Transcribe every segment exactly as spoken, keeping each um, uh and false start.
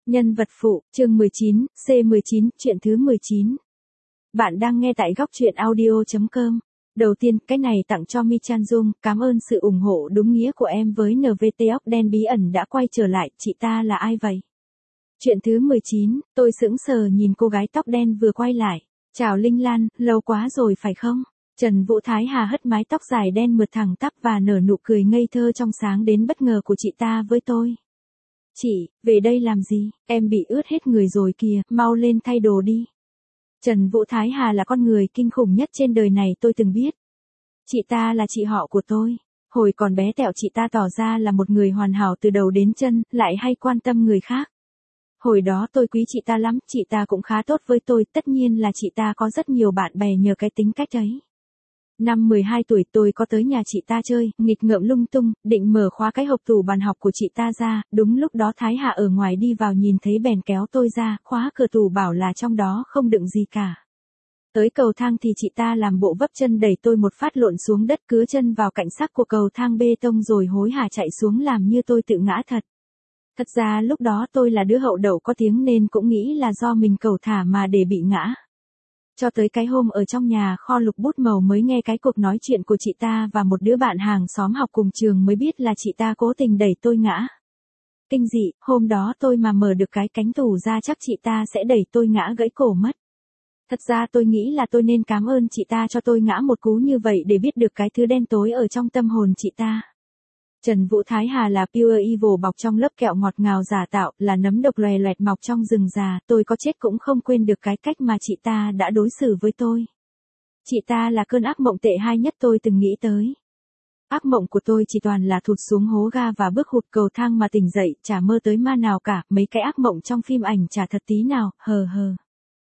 Nhân vật phụ, chương mười chín, C mười chín, chuyện thứ mười chín. Bạn đang nghe tại góc truyện audio chấm com. Đầu tiên, cái này tặng cho Mi Chan Dung, cảm ơn sự ủng hộ đúng nghĩa của em với en vê tê óc đen bí ẩn đã quay trở lại, chị ta là ai vậy? Chuyện thứ mười chín, tôi sững sờ nhìn cô gái tóc đen vừa quay lại. Chào Linh Lan, lâu quá rồi phải không? Trần Vũ Thái Hà hất mái tóc dài đen mượt thẳng tắp và nở nụ cười ngây thơ trong sáng đến bất ngờ của chị ta với tôi. Chị, về đây làm gì? Em bị ướt hết người rồi kìa, mau lên thay đồ đi. Trần Vũ Thái Hà là con người kinh khủng nhất trên đời này tôi từng biết. Chị ta là chị họ của tôi. Hồi còn bé tẹo chị ta tỏ ra là một người hoàn hảo từ đầu đến chân, lại hay quan tâm người khác. Hồi đó tôi quý chị ta lắm, chị ta cũng khá tốt với tôi, tất nhiên là chị ta có rất nhiều bạn bè nhờ cái tính cách ấy. Năm mười hai tuổi tôi có tới nhà chị ta chơi, nghịch ngợm lung tung, định mở khóa cái hộp tủ bàn học của chị ta ra, đúng lúc đó Thái Hà ở ngoài đi vào nhìn thấy bèn kéo tôi ra, khóa cửa tủ bảo là trong đó không đựng gì cả. Tới cầu thang thì chị ta làm bộ vấp chân đẩy tôi một phát lộn xuống đất cứa chân vào cạnh sắc của cầu thang bê tông rồi hối hả chạy xuống làm như tôi tự ngã thật. Thật ra lúc đó tôi là đứa hậu đậu có tiếng nên cũng nghĩ là do mình cẩu thả mà để bị ngã. Cho tới cái hôm ở trong nhà kho lục bút màu mới nghe cái cuộc nói chuyện của chị ta và một đứa bạn hàng xóm học cùng trường mới biết là chị ta cố tình đẩy tôi ngã. Kinh dị, hôm đó tôi mà mở được cái cánh tủ ra chắc chị ta sẽ đẩy tôi ngã gãy cổ mất. Thật ra tôi nghĩ là tôi nên cảm ơn chị ta cho tôi ngã một cú như vậy để biết được cái thứ đen tối ở trong tâm hồn chị ta. Trần Vũ Thái Hà là pure evil bọc trong lớp kẹo ngọt ngào giả tạo, là nấm độc lòe loẹt mọc trong rừng già, tôi có chết cũng không quên được cái cách mà chị ta đã đối xử với tôi. Chị ta là cơn ác mộng tệ hai nhất tôi từng nghĩ tới. Ác mộng của tôi chỉ toàn là thụt xuống hố ga và bước hụt cầu thang mà tỉnh dậy, chả mơ tới ma nào cả, mấy cái ác mộng trong phim ảnh chả thật tí nào, hờ hờ.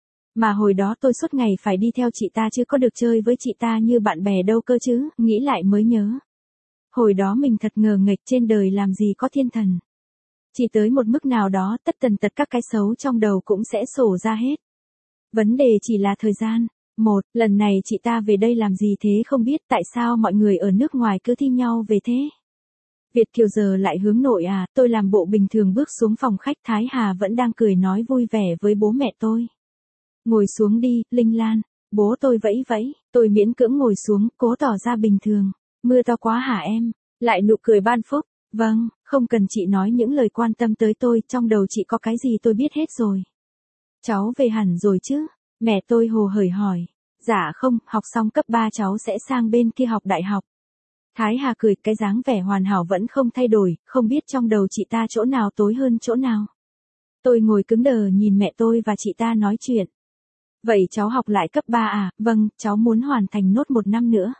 Mà hồi đó tôi suốt ngày phải đi theo chị ta chứ có được chơi với chị ta như bạn bè đâu cơ chứ, nghĩ lại mới nhớ. Hồi đó mình thật ngờ nghệch, trên đời làm gì có thiên thần. Chỉ tới một mức nào đó tất tần tật các cái xấu trong đầu cũng sẽ sổ ra hết. Vấn đề chỉ là thời gian. Một, lần này chị ta về đây làm gì thế không biết, tại sao mọi người ở nước ngoài cứ thi nhau về thế? Việt kiều giờ lại hướng nội à, tôi làm bộ bình thường bước xuống phòng khách, Thái Hà vẫn đang cười nói vui vẻ với bố mẹ tôi. Ngồi xuống đi, Linh Lan. Bố tôi vẫy vẫy, tôi miễn cưỡng ngồi xuống, cố tỏ ra bình thường. Mưa to quá hả em? Lại nụ cười ban phúc. Vâng, không cần chị nói những lời quan tâm tới tôi, trong đầu chị có cái gì tôi biết hết rồi. Cháu về hẳn rồi chứ? Mẹ tôi hồ hởi hỏi. Dạ không, học xong cấp ba cháu sẽ sang bên kia học đại học. Thái Hà cười, cái dáng vẻ hoàn hảo vẫn không thay đổi, không biết trong đầu chị ta chỗ nào tối hơn chỗ nào. Tôi ngồi cứng đờ nhìn mẹ tôi và chị ta nói chuyện. Vậy cháu học lại cấp ba à? Vâng, cháu muốn hoàn thành nốt một năm nữa.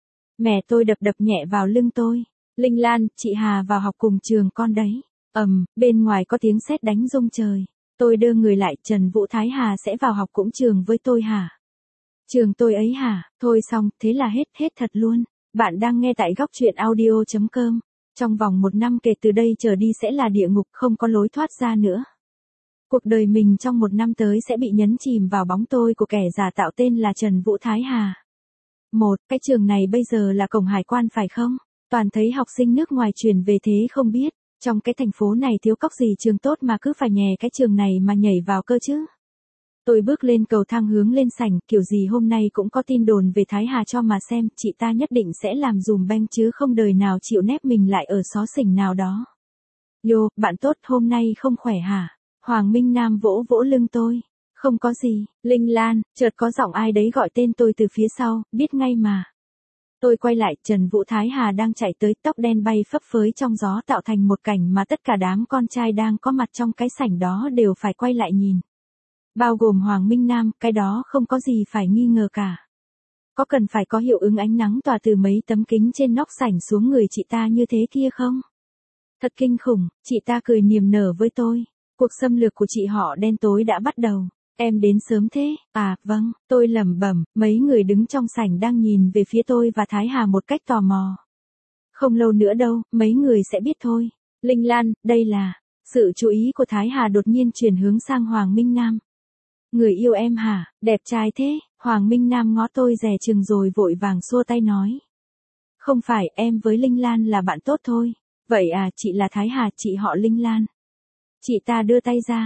Mẹ tôi đập đập nhẹ vào lưng tôi. Linh Lan, chị Hà vào học cùng trường con đấy. Ầm, um, bên ngoài có tiếng sét đánh rung trời. Tôi đưa người lại, Trần Vũ Thái Hà sẽ vào học cũng trường với tôi hả? Trường tôi ấy hả? Thôi xong, thế là hết, hết thật luôn. Bạn đang nghe tại góc truyện audio chấm com. Trong vòng một năm kể từ đây trở đi sẽ là địa ngục, không có lối thoát ra nữa. Cuộc đời mình trong một năm tới sẽ bị nhấn chìm vào bóng tôi của kẻ giả tạo tên là Trần Vũ Thái Hà. Một, cái trường này bây giờ là cổng hải quan phải không? Toàn thấy học sinh nước ngoài chuyển về thế không biết, trong cái thành phố này thiếu cóc gì trường tốt mà cứ phải nhè cái trường này mà nhảy vào cơ chứ. Tôi bước lên cầu thang hướng lên sảnh, kiểu gì hôm nay cũng có tin đồn về Thái Hà cho mà xem, chị ta nhất định sẽ làm dùm beng chứ không đời nào chịu nép mình lại ở xó xỉnh nào đó. Yo, bạn tốt, hôm nay không khỏe hả? Hoàng Minh Nam vỗ vỗ lưng tôi. Không có gì, Linh Lan, chợt có giọng ai đấy gọi tên tôi từ phía sau, biết ngay mà. Tôi quay lại, Trần Vũ Thái Hà đang chạy tới, tóc đen bay phấp phới trong gió tạo thành một cảnh mà tất cả đám con trai đang có mặt trong cái sảnh đó đều phải quay lại nhìn. Bao gồm Hoàng Minh Nam, cái đó không có gì phải nghi ngờ cả. Có cần phải có hiệu ứng ánh nắng tỏa từ mấy tấm kính trên nóc sảnh xuống người chị ta như thế kia không? Thật kinh khủng, chị ta cười niềm nở với tôi. Cuộc xâm lược của chị họ đen tối đã bắt đầu. Em đến sớm thế? À, vâng, tôi lẩm bẩm, mấy người đứng trong sảnh đang nhìn về phía tôi và Thái Hà một cách tò mò. Không lâu nữa đâu, mấy người sẽ biết thôi. Linh Lan, đây là... Sự chú ý của Thái Hà đột nhiên chuyển hướng sang Hoàng Minh Nam. Người yêu em hả? Đẹp trai thế? Hoàng Minh Nam ngó tôi dè chừng rồi vội vàng xua tay nói. Không phải, em với Linh Lan là bạn tốt thôi. Vậy à, chị là Thái Hà, chị họ Linh Lan. Chị ta đưa tay ra,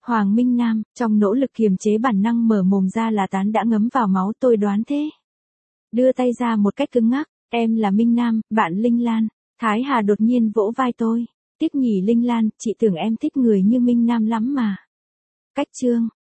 Hoàng Minh Nam, trong nỗ lực kiềm chế bản năng mở mồm ra là tán đã ngấm vào máu, tôi đoán thế. Đưa tay ra một cách cứng ngắc, em là Minh Nam, bạn Linh Lan. Thái Hà đột nhiên vỗ vai tôi. Tiếc nhỉ Linh Lan, chị tưởng em thích người như Minh Nam lắm mà. Cách chương.